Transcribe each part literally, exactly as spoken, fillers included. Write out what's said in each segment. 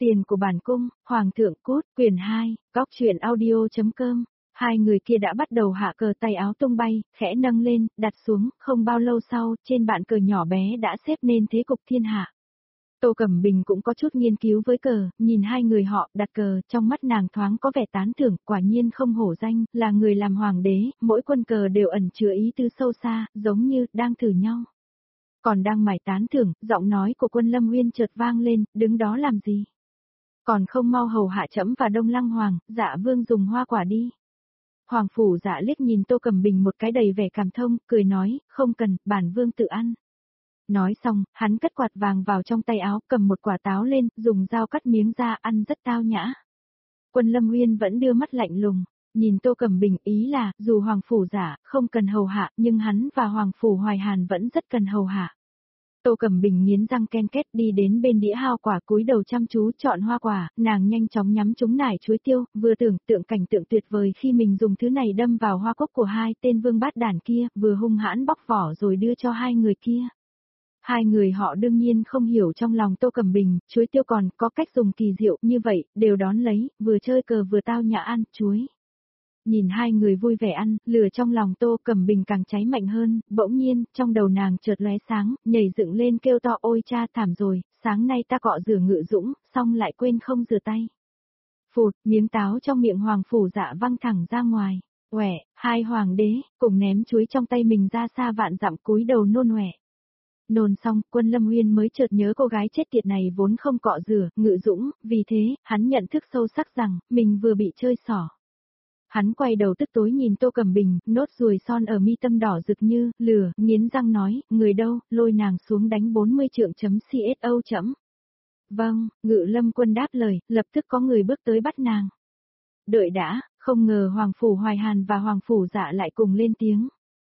Tiền của bản cung, Hoàng thượng cút, quyển hai, góc truyện audio.com. Hai người kia đã bắt đầu hạ cờ tay áo tung bay, khẽ nâng lên, đặt xuống, không bao lâu sau, trên bàn cờ nhỏ bé đã xếp nên thế cục thiên hạ. Tô Cẩm Bình cũng có chút nghiên cứu với cờ, nhìn hai người họ đặt cờ, trong mắt nàng thoáng có vẻ tán thưởng, quả nhiên không hổ danh, là người làm hoàng đế, mỗi quân cờ đều ẩn chứa ý tư sâu xa, giống như đang thử nhau. Còn đang mải tán thưởng, giọng nói của Quân Lâm Nguyên chợt vang lên, đứng đó làm gì? Còn không mau hầu hạ trẫm và Đông Lăng Hoàng, Dạ Vương dùng hoa quả đi. Hoàng phủ Dạ liếc nhìn Tô Cẩm Bình một cái đầy vẻ cảm thông, cười nói, không cần, bản vương tự ăn. Nói xong, hắn cất quạt vàng vào trong tay áo, cầm một quả táo lên, dùng dao cắt miếng ra ăn rất tao nhã. Quân Lâm Nguyên vẫn đưa mắt lạnh lùng, nhìn Tô Cẩm Bình, ý là, dù Hoàng phủ Dạ không cần hầu hạ, nhưng hắn và Hoàng phủ Hoài Hàn vẫn rất cần hầu hạ. Tô Cẩm Bình nghiến răng ken két đi đến bên đĩa hao quả, cúi đầu chăm chú chọn hoa quả, nàng nhanh chóng nhắm trúng nải chuối tiêu, vừa tưởng tượng cảnh tượng tuyệt vời khi mình dùng thứ này đâm vào hoa cúc của hai tên vương bát đản kia, vừa hung hãn bóc vỏ rồi đưa cho hai người kia. Hai người họ đương nhiên không hiểu trong lòng Tô Cẩm Bình, chuối tiêu còn có cách dùng kỳ diệu như vậy, đều đón lấy, vừa chơi cờ vừa tao nhã ăn chuối. Nhìn hai người vui vẻ ăn, lửa trong lòng Tô Cẩm Bình càng cháy mạnh hơn, bỗng nhiên, trong đầu nàng chợt lóe sáng, nhảy dựng lên kêu to ôi cha thảm rồi, sáng nay ta cọ rửa Ngự Dũng, xong lại quên không rửa tay. Phụt, miếng táo trong miệng Hoàng phủ Dạ văng thẳng ra ngoài, oẻ, hai hoàng đế, cùng ném chuối trong tay mình ra xa vạn dặm cúi đầu nôn oẻ. Nôn xong, Quân Lâm Nguyên mới chợt nhớ cô gái chết tiệt này vốn không cọ rửa, Ngự Dũng, vì thế, hắn nhận thức sâu sắc rằng, mình vừa bị chơi xỏ. Hắn quay đầu tức tối nhìn Tô Cẩm Bình, nốt ruồi son ở mi tâm đỏ rực như, lửa, nghiến răng nói, người đâu, lôi nàng xuống đánh bốn mươi trượng chấm xô chấm. Vâng, Ngự Lâm Quân đáp lời, lập tức có người bước tới bắt nàng. Đợi đã, không ngờ Hoàng phủ Hoài Hàn và Hoàng phủ Dạ lại cùng lên tiếng.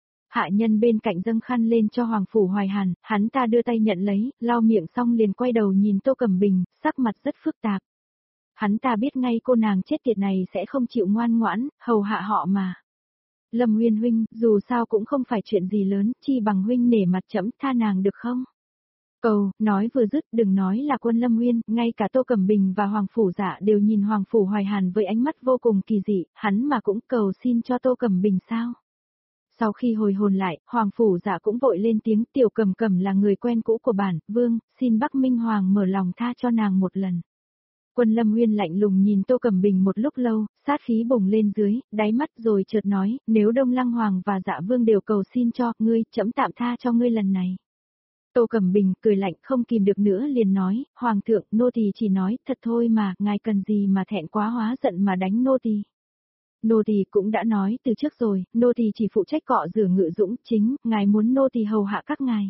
Hạ nhân bên cạnh dâng khăn lên cho Hoàng phủ Hoài Hàn, hắn ta đưa tay nhận lấy, lau miệng xong liền quay đầu nhìn Tô Cẩm Bình, sắc mặt rất phức tạp. Hắn ta biết ngay cô nàng chết tiệt này sẽ không chịu ngoan ngoãn, hầu hạ họ mà. Lâm Nguyên huynh, dù sao cũng không phải chuyện gì lớn, chi bằng huynh nể mặt trẫm tha nàng được không? Cầu, nói vừa dứt, đừng nói là Quân Lâm Nguyên, ngay cả Tô Cẩm Bình và Hoàng phủ Dạ đều nhìn Hoàng phủ Hoài Hàn với ánh mắt vô cùng kỳ dị, hắn mà cũng cầu xin cho Tô Cẩm Bình sao? Sau khi hồi hồn lại, Hoàng phủ Dạ cũng vội lên tiếng, Tiểu Cẩm Cẩm là người quen cũ của bản vương, xin Bắc Minh Hoàng mở lòng tha cho nàng một lần. Quân Lâm Nguyên lạnh lùng nhìn Tô Cẩm Bình một lúc lâu, sát khí bùng lên dưới, đáy mắt rồi chợt nói, nếu Đông Lăng Hoàng và Dạ Vương đều cầu xin cho, ngươi, trẫm tạm tha cho ngươi lần này. Tô Cẩm Bình cười lạnh không kìm được nữa liền nói, Hoàng thượng, nô tỳ chỉ nói, thật thôi mà, ngài cần gì mà thẹn quá hóa giận mà đánh nô tỳ. Nô tỳ cũng đã nói từ trước rồi, nô tỳ chỉ phụ trách cọ rửa Ngự Dũng, chính, ngài muốn nô tỳ hầu hạ các ngài.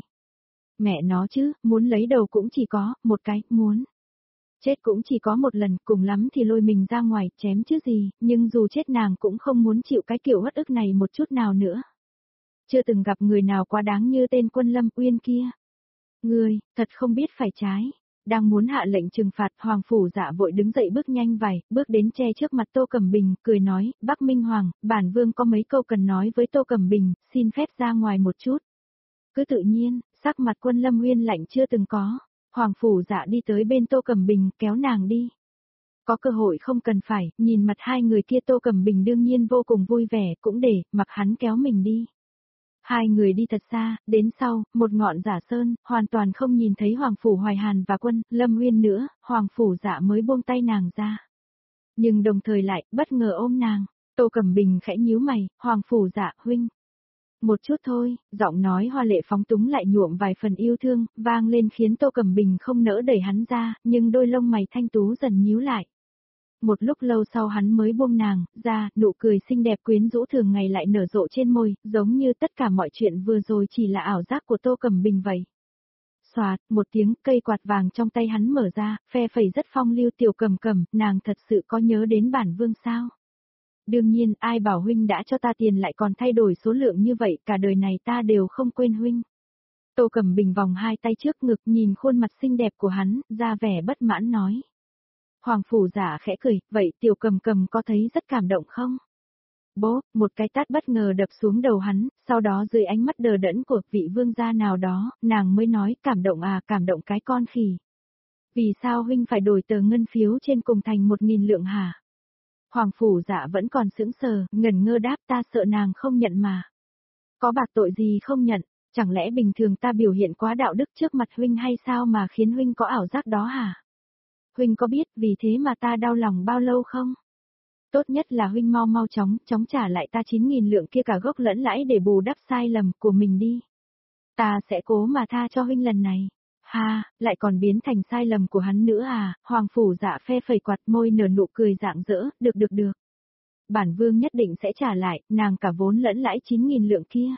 Mẹ nó chứ, muốn lấy đầu cũng chỉ có, một cái, muốn. Chết cũng chỉ có một lần, cùng lắm thì lôi mình ra ngoài, chém chứ gì, nhưng dù chết nàng cũng không muốn chịu cái kiểu uất ức này một chút nào nữa. Chưa từng gặp người nào quá đáng như tên Quân Lâm Uyên kia. Ngươi, thật không biết phải trái. Đang muốn hạ lệnh trừng phạt, Hoàng phủ Dạ vội đứng dậy bước nhanh vài, bước đến che trước mặt Tô Cẩm Bình, cười nói, Bắc Minh Hoàng, bản vương có mấy câu cần nói với Tô Cẩm Bình, xin phép ra ngoài một chút. Cứ tự nhiên, sắc mặt Quân Lâm Nguyên lạnh chưa từng có. Hoàng phủ Dạ đi tới bên Tô Cẩm Bình, kéo nàng đi. Có cơ hội không cần phải, nhìn mặt hai người kia Tô Cẩm Bình đương nhiên vô cùng vui vẻ, cũng để, mặc hắn kéo mình đi. Hai người đi thật xa, đến sau, một ngọn giả sơn, hoàn toàn không nhìn thấy Hoàng phủ Hoài Hàn và Quân Lâm Nguyên nữa, Hoàng phủ Dạ mới buông tay nàng ra. Nhưng đồng thời lại, bất ngờ ôm nàng, Tô Cẩm Bình khẽ nhíu mày, Hoàng phủ Dạ, huynh. Một chút thôi, giọng nói hoa lệ phóng túng lại nhuộm vài phần yêu thương, vang lên khiến Tô Cẩm Bình không nỡ đẩy hắn ra, nhưng đôi lông mày thanh tú dần nhíu lại. Một lúc lâu sau hắn mới buông nàng ra, nụ cười xinh đẹp quyến rũ thường ngày lại nở rộ trên môi, giống như tất cả mọi chuyện vừa rồi chỉ là ảo giác của Tô Cẩm Bình vậy. Xoạt, một tiếng, cây quạt vàng trong tay hắn mở ra, phe phẩy rất phong lưu. Tiểu Cẩm Cẩm, nàng thật sự có nhớ đến bản vương sao? Đương nhiên, ai bảo huynh đã cho ta tiền lại còn thay đổi số lượng như vậy, cả đời này ta đều không quên huynh. Tô Cẩm Bình vòng hai tay trước ngực nhìn khuôn mặt xinh đẹp của hắn, ra vẻ bất mãn nói. Hoàng phủ Dạ khẽ cười, vậy Tiểu Cẩm Cẩm có thấy rất cảm động không? Bố, một cái tát bất ngờ đập xuống đầu hắn, sau đó dưới ánh mắt đờ đẫn của vị vương gia nào đó, nàng mới nói cảm động à, cảm động cái con khỉ. Vì sao huynh phải đổi tờ ngân phiếu trên cùng thành một nghìn lượng hả? Hoàng phủ dạ vẫn còn sững sờ, ngẩn ngơ đáp ta sợ nàng không nhận mà. Có bạc tội gì không nhận, chẳng lẽ bình thường ta biểu hiện quá đạo đức trước mặt huynh hay sao mà khiến huynh có ảo giác đó hả? Huynh có biết vì thế mà ta đau lòng bao lâu không? Tốt nhất là huynh mau mau chóng, chóng trả lại ta chín nghìn lượng kia cả gốc lẫn lãi để bù đắp sai lầm của mình đi. Ta sẽ cố mà tha cho huynh lần này. Ha, lại còn biến thành sai lầm của hắn nữa à, Hoàng phủ dạ phe phẩy quạt môi nở nụ cười rạng rỡ, được được được. Bản vương nhất định sẽ trả lại, nàng cả vốn lẫn lãi chín nghìn lượng kia.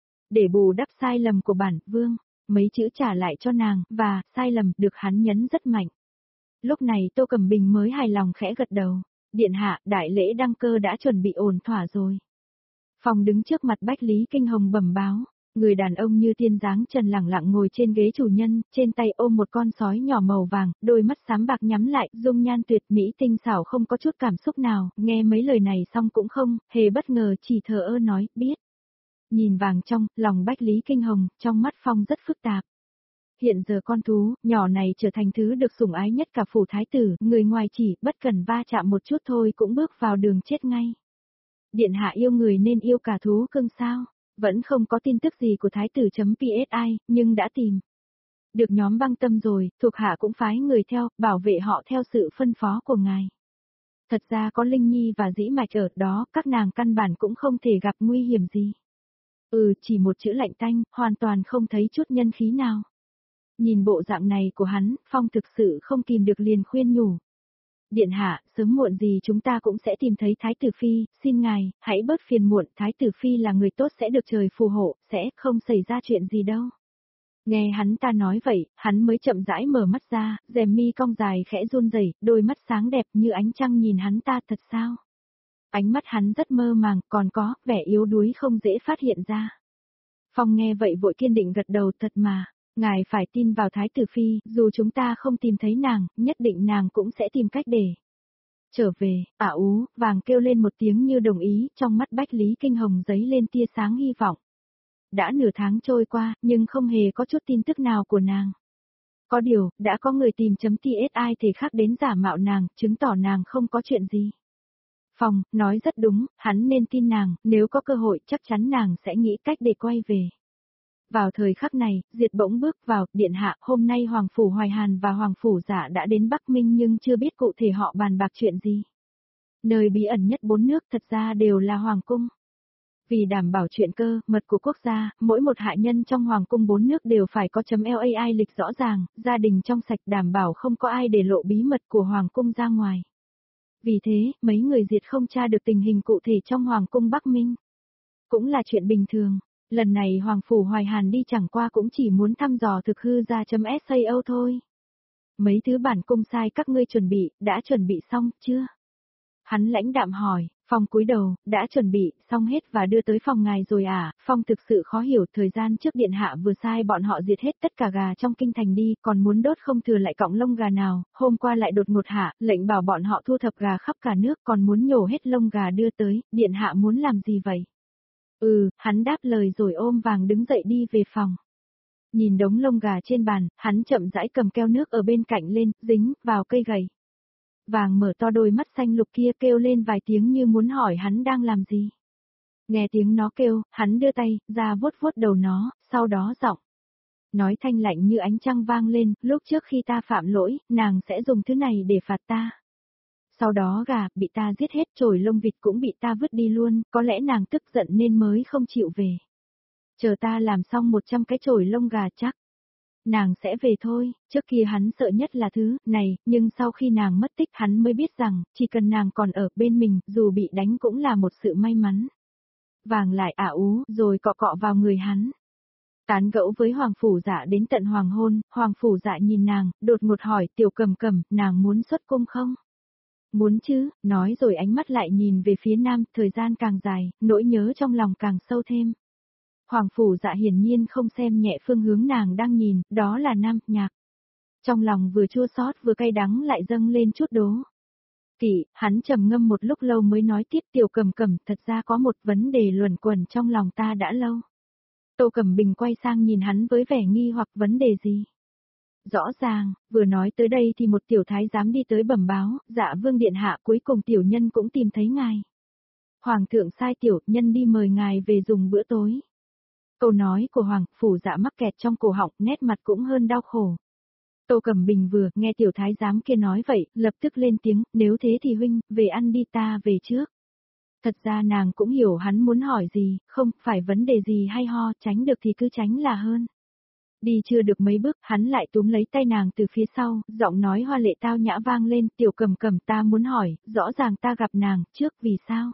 Để bù đắp sai lầm của bản vương, mấy chữ trả lại cho nàng, và, sai lầm, được hắn nhấn rất mạnh. Lúc này Tô Cẩm Bình mới hài lòng khẽ gật đầu, điện hạ, đại lễ đăng cơ đã chuẩn bị ổn thỏa rồi. Phong đứng trước mặt Bách Lý Kinh Hồng bẩm báo. Người đàn ông như tiên dáng trần lẳng lặng ngồi trên ghế chủ nhân, trên tay ôm một con sói nhỏ màu vàng, đôi mắt xám bạc nhắm lại, dung nhan tuyệt mỹ tinh xảo không có chút cảm xúc nào, nghe mấy lời này xong cũng không, hề bất ngờ chỉ thờ ơ nói, biết. Nhìn vàng trong, lòng Bách Lý Kinh Hồng, trong mắt Phong rất phức tạp. Hiện giờ con thú, nhỏ này trở thành thứ được sủng ái nhất cả phủ thái tử, người ngoài chỉ, bất cần va chạm một chút thôi cũng bước vào đường chết ngay. Điện hạ yêu người nên yêu cả thú cưng sao? Vẫn không có tin tức gì của thái tử.psi, nhưng đã tìm được nhóm băng tâm rồi, thuộc hạ cũng phái người theo, bảo vệ họ theo sự phân phó của ngài. Thật ra có Linh Nhi và Dĩ Mạch ở đó, các nàng căn bản cũng không thể gặp nguy hiểm gì. Ừ, chỉ một chữ lạnh tanh, hoàn toàn không thấy chút nhân khí nào. Nhìn bộ dạng này của hắn, Phong thực sự không kìm được liền khuyên nhủ. Điện hạ, sớm muộn gì chúng ta cũng sẽ tìm thấy Thái tử Phi, xin ngài, hãy bớt phiền muộn, Thái tử Phi là người tốt sẽ được trời phù hộ, sẽ không xảy ra chuyện gì đâu. Nghe hắn ta nói vậy, hắn mới chậm rãi mở mắt ra, rèm mi cong dài khẽ run rẩy, đôi mắt sáng đẹp như ánh trăng nhìn hắn ta thật sao. Ánh mắt hắn rất mơ màng, còn có, vẻ yếu đuối không dễ phát hiện ra. Phong nghe vậy vội kiên định gật đầu thật mà. Ngài phải tin vào Thái tử Phi, dù chúng ta không tìm thấy nàng, nhất định nàng cũng sẽ tìm cách để trở về. Ả ú, vàng kêu lên một tiếng như đồng ý, trong mắt Bách Lý Kinh Hồng giấy lên tia sáng hy vọng. Đã nửa tháng trôi qua, nhưng không hề có chút tin tức nào của nàng. Có điều, đã có người tìm chấm tsi thể khác đến giả mạo nàng, chứng tỏ nàng không có chuyện gì. Phong, nói rất đúng, hắn nên tin nàng, nếu có cơ hội chắc chắn nàng sẽ nghĩ cách để quay về. Vào thời khắc này, Diệt bỗng bước vào, điện hạ, hôm nay Hoàng Phủ Hoài Hàn và Hoàng Phủ Dạ đã đến Bắc Minh nhưng chưa biết cụ thể họ bàn bạc chuyện gì. Nơi bí ẩn nhất bốn nước thật ra đều là Hoàng Cung. Vì đảm bảo chuyện cơ, mật của quốc gia, mỗi một hạ nhân trong Hoàng Cung bốn nước đều phải có chấm lai lịch rõ ràng, gia đình trong sạch đảm bảo không có ai để lộ bí mật của Hoàng Cung ra ngoài. Vì thế, mấy người Diệt không tra được tình hình cụ thể trong Hoàng Cung Bắc Minh. Cũng là chuyện bình thường. Lần này Hoàng Phủ Hoài Hàn đi chẳng qua cũng chỉ muốn thăm dò thực hư ra chấm sao thôi. Mấy thứ bản cung sai các ngươi chuẩn bị, đã chuẩn bị xong chưa? Hắn lãnh đạm hỏi, Phong cúi đầu, đã chuẩn bị, xong hết và đưa tới phòng ngài rồi à? Phong thực sự khó hiểu, thời gian trước điện hạ vừa sai bọn họ diệt hết tất cả gà trong kinh thành đi, còn muốn đốt không thừa lại cọng lông gà nào, hôm qua lại đột ngột hạ, lệnh bảo bọn họ thu thập gà khắp cả nước còn muốn nhổ hết lông gà đưa tới, điện hạ muốn làm gì vậy? Ừ, hắn đáp lời rồi ôm vàng đứng dậy đi về phòng. Nhìn đống lông gà trên bàn, hắn chậm rãi cầm keo nước ở bên cạnh lên, dính vào cây gậy. Vàng mở to đôi mắt xanh lục kia kêu lên vài tiếng như muốn hỏi hắn đang làm gì. Nghe tiếng nó kêu, hắn đưa tay, ra vuốt vuốt đầu nó, sau đó giọng. Nói thanh lạnh như ánh trăng vang lên, lúc trước khi ta phạm lỗi, nàng sẽ dùng thứ này để phạt ta. Sau đó gà, bị ta giết hết, chổi lông vịt cũng bị ta vứt đi luôn, có lẽ nàng tức giận nên mới không chịu về. Chờ ta làm xong một trăm cái chổi lông gà chắc. Nàng sẽ về thôi, trước kia hắn sợ nhất là thứ này, nhưng sau khi nàng mất tích hắn mới biết rằng, chỉ cần nàng còn ở bên mình, dù bị đánh cũng là một sự may mắn. Vàng lại ả ú, rồi cọ cọ vào người hắn. Tán gẫu với Hoàng Phủ Dạ đến tận hoàng hôn, Hoàng Phủ Dạ nhìn nàng, đột ngột hỏi Tiểu Cầm Cầm, nàng muốn xuất cung không? Muốn chứ, nói rồi ánh mắt lại nhìn về phía nam, thời gian càng dài, nỗi nhớ trong lòng càng sâu thêm. Hoàng Phủ Dạ hiển nhiên không xem nhẹ phương hướng nàng đang nhìn, đó là Nam Nhạc. Trong lòng vừa chua xót vừa cay đắng lại dâng lên chút đố. Kỵ, hắn trầm ngâm một lúc lâu mới nói tiếp Tiểu Cầm Cầm, thật ra có một vấn đề luẩn quẩn trong lòng ta đã lâu. Tô Cẩm Bình quay sang nhìn hắn với vẻ nghi hoặc vấn đề gì? Rõ ràng, vừa nói tới đây thì một tiểu thái giám đi tới bẩm báo, dạ vương điện hạ cuối cùng tiểu nhân cũng tìm thấy ngài. Hoàng thượng sai tiểu nhân đi mời ngài về dùng bữa tối. Câu nói của Hoàng phủ dạ mắc kẹt trong cổ họng, nét mặt cũng hơn đau khổ. Tô Cẩm Bình vừa nghe tiểu thái giám kia nói vậy, lập tức lên tiếng, nếu thế thì huynh, về ăn đi ta về trước. Thật ra nàng cũng hiểu hắn muốn hỏi gì, không phải vấn đề gì hay ho, tránh được thì cứ tránh là hơn. Đi chưa được mấy bước, hắn lại túm lấy tay nàng từ phía sau, giọng nói hoa lệ tao nhã vang lên, tiểu Cẩm Cẩm ta muốn hỏi, rõ ràng ta gặp nàng, trước vì sao?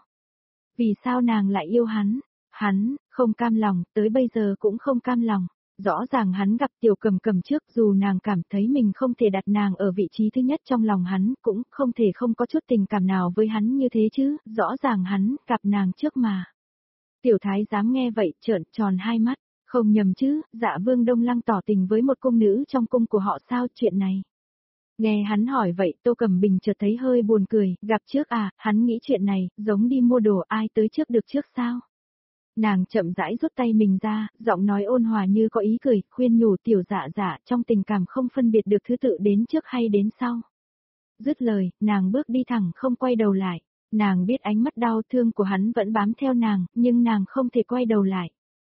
Vì sao nàng lại yêu hắn? Hắn, không cam lòng, tới bây giờ cũng không cam lòng. Rõ ràng hắn gặp tiểu Cẩm Cẩm trước, dù nàng cảm thấy mình không thể đặt nàng ở vị trí thứ nhất trong lòng hắn, cũng không thể không có chút tình cảm nào với hắn như thế chứ, rõ ràng hắn gặp nàng trước mà. Tiểu thái giám nghe vậy, trợn tròn hai mắt, không nhầm chứ, dạ vương Đông Lăng tỏ tình với một cung nữ trong cung của họ sao chuyện này. Nghe hắn hỏi vậy, Tô Cẩm Bình chợt thấy hơi buồn cười, gặp trước à, hắn nghĩ chuyện này, giống đi mua đồ ai tới trước được trước sao. Nàng chậm rãi rút tay mình ra, giọng nói ôn hòa như có ý cười, khuyên nhủ tiểu dạ dạ trong tình cảm không phân biệt được thứ tự đến trước hay đến sau. Dứt lời, nàng bước đi thẳng không quay đầu lại. Nàng biết ánh mắt đau thương của hắn vẫn bám theo nàng, nhưng nàng không thể quay đầu lại.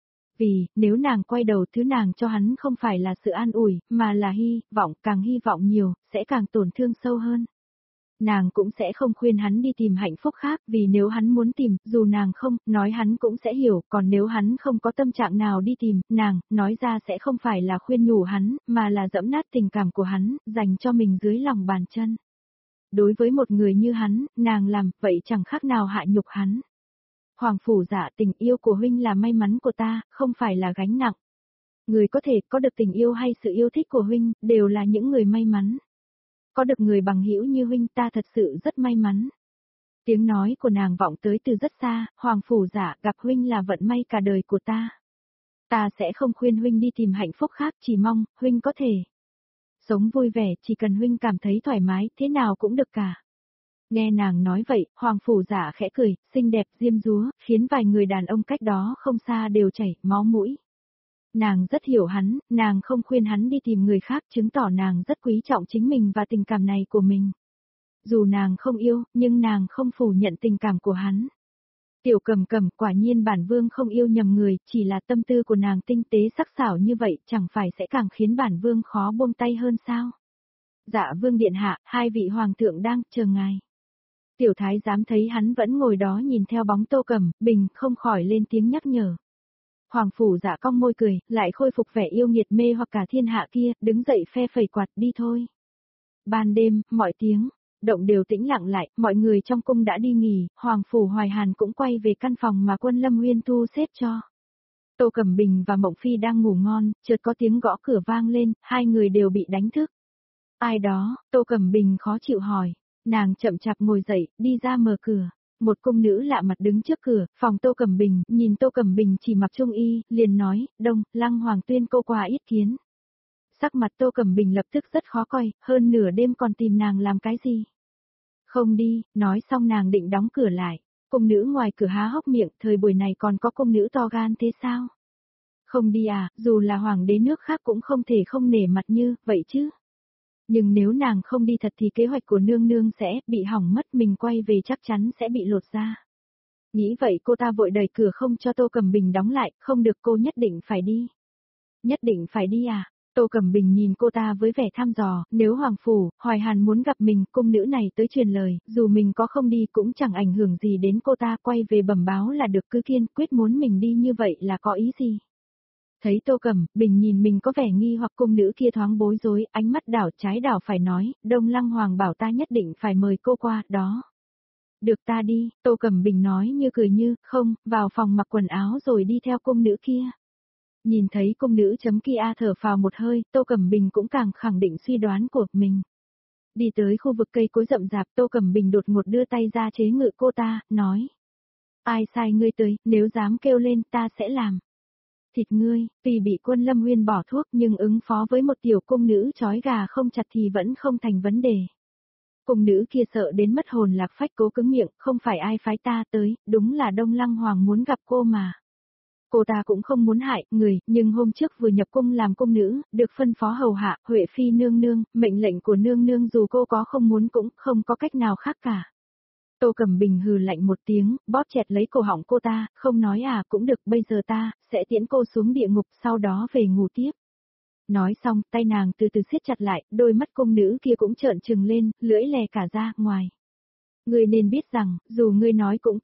Vì, nếu nàng quay đầu thứ nàng cho hắn không phải là sự an ủi, mà là hy vọng, càng hy vọng nhiều, sẽ càng tổn thương sâu hơn. Nàng cũng sẽ không khuyên hắn đi tìm hạnh phúc khác, vì nếu hắn muốn tìm, dù nàng không, nói hắn cũng sẽ hiểu, còn nếu hắn không có tâm trạng nào đi tìm, nàng, nói ra sẽ không phải là khuyên nhủ hắn, mà là dẫm nát tình cảm của hắn, dành cho mình dưới lòng bàn chân. Đối với một người như hắn, nàng làm, vậy chẳng khác nào hạ nhục hắn. Hoàng phủ dạ tình yêu của huynh là may mắn của ta, không phải là gánh nặng. Người có thể có được tình yêu hay sự yêu thích của huynh, đều là những người may mắn. Có được người bằng hữu như huynh ta thật sự rất may mắn. Tiếng nói của nàng vọng tới từ rất xa, Hoàng phủ dạ gặp huynh là vận may cả đời của ta. Ta sẽ không khuyên huynh đi tìm hạnh phúc khác, chỉ mong, huynh có thể sống vui vẻ, chỉ cần huynh cảm thấy thoải mái, thế nào cũng được cả. Nghe nàng nói vậy, Hoàng phủ dạ khẽ cười, xinh đẹp diêm dúa, khiến vài người đàn ông cách đó không xa đều chảy máu mũi. Nàng rất hiểu hắn, nàng không khuyên hắn đi tìm người khác, chứng tỏ nàng rất quý trọng chính mình và tình cảm này của mình. Dù nàng không yêu, nhưng nàng không phủ nhận tình cảm của hắn. Tiểu Cẩm Cẩm, quả nhiên bản vương không yêu nhầm người, chỉ là tâm tư của nàng tinh tế sắc sảo như vậy, chẳng phải sẽ càng khiến bản vương khó buông tay hơn sao? Dạ vương điện hạ, hai vị hoàng thượng đang chờ ngài. Tiểu thái giám thấy hắn vẫn ngồi đó nhìn theo bóng Tô Cẩm Bình, không khỏi lên tiếng nhắc nhở. Hoàng phủ dạ cong môi cười, lại khôi phục vẻ yêu nghiệt mê hoặc cả thiên hạ kia, đứng dậy phe phẩy quạt đi thôi. Ban đêm, mọi tiếng động đều tĩnh lặng lại, mọi người trong cung đã đi nghỉ, Hoàng phủ Hoài Hàn cũng quay về căn phòng mà Quân Lâm Nguyên thu xếp cho. Tô Cẩm Bình và Mộng Phi đang ngủ ngon, chợt có tiếng gõ cửa vang lên, hai người đều bị đánh thức. Ai đó? Tô Cẩm Bình khó chịu hỏi. Nàng chậm chạp ngồi dậy, đi ra mở cửa. Một cung nữ lạ mặt đứng trước cửa, phòng Tô Cẩm Bình, nhìn Tô Cẩm Bình chỉ mặc trung y, liền nói, Đông, Lăng Hoàng tuyên cô qua yết kiến. Sắc mặt Tô Cẩm Bình lập tức rất khó coi, hơn nửa đêm còn tìm nàng làm cái gì? Không đi, nói xong nàng định đóng cửa lại. Cung nữ ngoài cửa há hốc miệng, thời buổi này còn có cung nữ to gan thế sao? Không đi à, dù là hoàng đế nước khác cũng không thể không nể mặt như, vậy chứ. Nhưng nếu nàng không đi thật thì kế hoạch của nương nương sẽ bị hỏng mất, mình quay về chắc chắn sẽ bị lột ra. Nghĩ vậy cô ta vội đẩy cửa không cho Tô Cẩm Bình đóng lại, không được cô nhất định phải đi. Nhất định phải đi à? Tô Cẩm Bình nhìn cô ta với vẻ thăm dò, nếu Hoàng Phủ, Hoài Hàn muốn gặp mình, cung nữ này tới truyền lời, dù mình có không đi cũng chẳng ảnh hưởng gì đến cô ta, quay về bẩm báo là được, cứ kiên quyết muốn mình đi như vậy là có ý gì? Thấy Tô Cẩm Bình nhìn mình có vẻ nghi hoặc, cung nữ kia thoáng bối rối, ánh mắt đảo trái đảo phải nói, Đông Lăng Hoàng bảo ta nhất định phải mời cô qua, đó. Được ta đi, Tô Cẩm Bình nói như cười như, không, vào phòng mặc quần áo rồi đi theo cung nữ kia. Nhìn thấy cung nữ chấm kia thở phào một hơi, Tô Cẩm Bình cũng càng khẳng định suy đoán của mình. Đi tới khu vực cây cối rậm rạp, Tô Cẩm Bình đột ngột đưa tay ra chế ngự cô ta, nói. Ai sai ngươi tới, nếu dám kêu lên ta sẽ làm. Thịt ngươi, tuy bị Quân Lâm Nguyên bỏ thuốc nhưng ứng phó với một tiểu cung nữ trói gà không chặt thì vẫn không thành vấn đề. Cung nữ kia sợ đến mất hồn lạc phách cố cứng miệng, không phải ai phái ta tới, đúng là Đông Lăng Hoàng muốn gặp cô mà. Cô ta cũng không muốn hại người, nhưng hôm trước vừa nhập cung làm cung nữ, được phân phó hầu hạ, Huệ Phi nương nương, mệnh lệnh của nương nương dù cô có không muốn cũng không có cách nào khác cả. Tô Cẩm Bình hừ lạnh một tiếng, bóp chẹt lấy cổ họng cô ta, không nói à cũng được, bây giờ ta, sẽ tiễn cô xuống địa ngục, sau đó về ngủ tiếp. Nói xong, tay nàng từ từ siết chặt lại, đôi mắt cung nữ kia cũng trợn trừng lên, lưỡi lè cả ra, ngoài. Ngươi nên biết rằng, dù ngươi nói cũng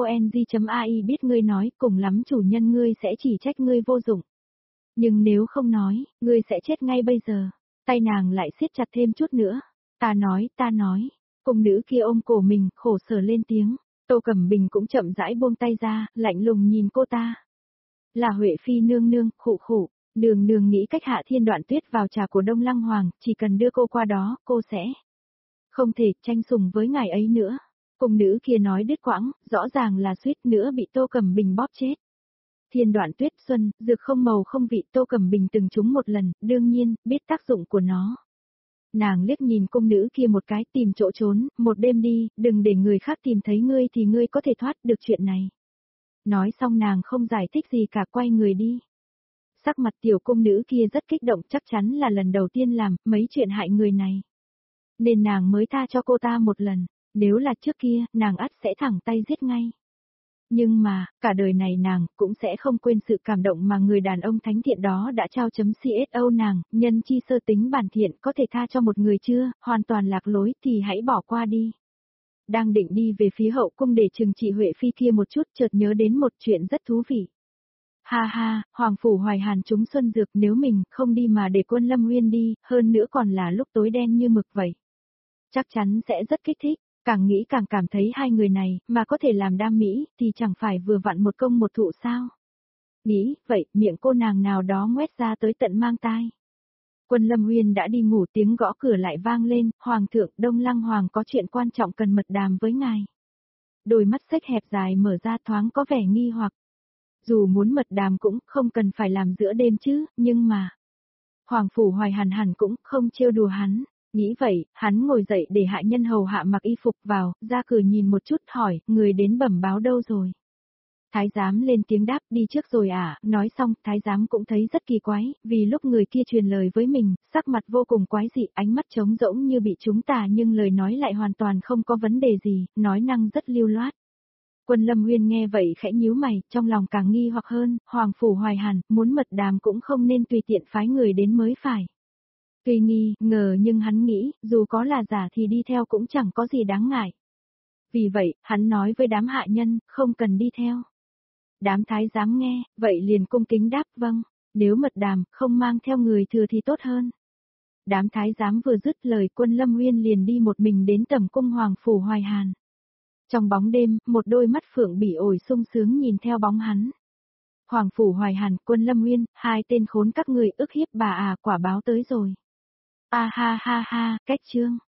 ksong.ai biết ngươi nói, cùng lắm chủ nhân ngươi sẽ chỉ trách ngươi vô dụng. Nhưng nếu không nói, ngươi sẽ chết ngay bây giờ. Tay nàng lại siết chặt thêm chút nữa. Ta nói, ta nói. Cung nữ kia ôm cổ mình, khổ sở lên tiếng. Tô Cẩm Bình cũng chậm rãi buông tay ra, lạnh lùng nhìn cô ta. Là Huệ Phi nương nương, khụ khụ. Nương nương nghĩ cách hạ thiên đoạn tuyết vào trà của Đông Lăng Hoàng, chỉ cần đưa cô qua đó, cô sẽ không thể tranh sủng với ngài ấy nữa. Cung nữ kia nói đứt quãng, rõ ràng là suýt nữa bị Tô Cẩm Bình bóp chết. Thiên đoạn tuyết xuân, dược không màu không vị, Tô Cẩm Bình từng trúng một lần, đương nhiên, biết tác dụng của nó. Nàng liếc nhìn cung nữ kia một cái, tìm chỗ trốn, một đêm đi, đừng để người khác tìm thấy ngươi thì ngươi có thể thoát được chuyện này. Nói xong nàng không giải thích gì cả, quay người đi. Sắc mặt tiểu cung nữ kia rất kích động, chắc chắn là lần đầu tiên làm mấy chuyện hại người này. Nên nàng mới tha cho cô ta một lần, nếu là trước kia, nàng ắt sẽ thẳng tay giết ngay. Nhưng mà, cả đời này nàng cũng sẽ không quên sự cảm động mà người đàn ông thánh thiện đó đã trao chấm xô nàng, nhân chi sơ tính bản thiện có thể tha cho một người chưa, hoàn toàn lạc lối thì hãy bỏ qua đi. Đang định đi về phía hậu cung để trừng trị Huệ Phi kia một chút, chợt nhớ đến một chuyện rất thú vị. Ha ha, Hoàng Phủ Hoài Hàn trúng xuân dược, nếu mình không đi mà để Quân Lâm Nguyên đi, hơn nữa còn là lúc tối đen như mực vậy. Chắc chắn sẽ rất kích thích, càng nghĩ càng cảm thấy hai người này, mà có thể làm đam mỹ, thì chẳng phải vừa vặn một công một thụ sao. Nghĩ, vậy, miệng cô nàng nào đó ngoét ra tới tận mang tai. Quân Lâm Nguyên đã đi ngủ, tiếng gõ cửa lại vang lên, Hoàng thượng, Đông Lăng Hoàng có chuyện quan trọng cần mật đàm với ngài. Đôi mắt xếch hẹp dài mở ra thoáng có vẻ nghi hoặc. Dù muốn mật đàm cũng không cần phải làm giữa đêm chứ, nhưng mà... Hoàng Phủ Hoài Hàn hẳn cũng không trêu đùa hắn. Nghĩ vậy, hắn ngồi dậy để hạ nhân hầu hạ mặc y phục vào, ra cửa nhìn một chút hỏi, người đến bẩm báo đâu rồi? Thái giám lên tiếng đáp, đi trước rồi à, nói xong, thái giám cũng thấy rất kỳ quái, vì lúc người kia truyền lời với mình, sắc mặt vô cùng quái dị, ánh mắt trống rỗng như bị trúng tà nhưng lời nói lại hoàn toàn không có vấn đề gì, nói năng rất lưu loát. Quân Lâm Nguyên nghe vậy khẽ nhíu mày, trong lòng càng nghi hoặc hơn, Hoàng Phủ Hoài Hàn, muốn mật đàm cũng không nên tùy tiện phái người đến mới phải. Tuy nghi, ngờ nhưng hắn nghĩ, dù có là giả thì đi theo cũng chẳng có gì đáng ngại. Vì vậy, hắn nói với đám hạ nhân, không cần đi theo. Đám thái giám nghe, vậy liền cung kính đáp vâng, nếu mật đàm, không mang theo người thừa thì tốt hơn. Đám thái giám vừa dứt lời, Quân Lâm Nguyên liền đi một mình đến tầm cung Hoàng Phủ Hoài Hàn. Trong bóng đêm, một đôi mắt phượng bỉ ổi sung sướng nhìn theo bóng hắn. Hoàng Phủ Hoài Hàn, Quân Lâm Nguyên, hai tên khốn các người ức hiếp bà à, quả báo tới rồi. A ha ha ha, cách chương.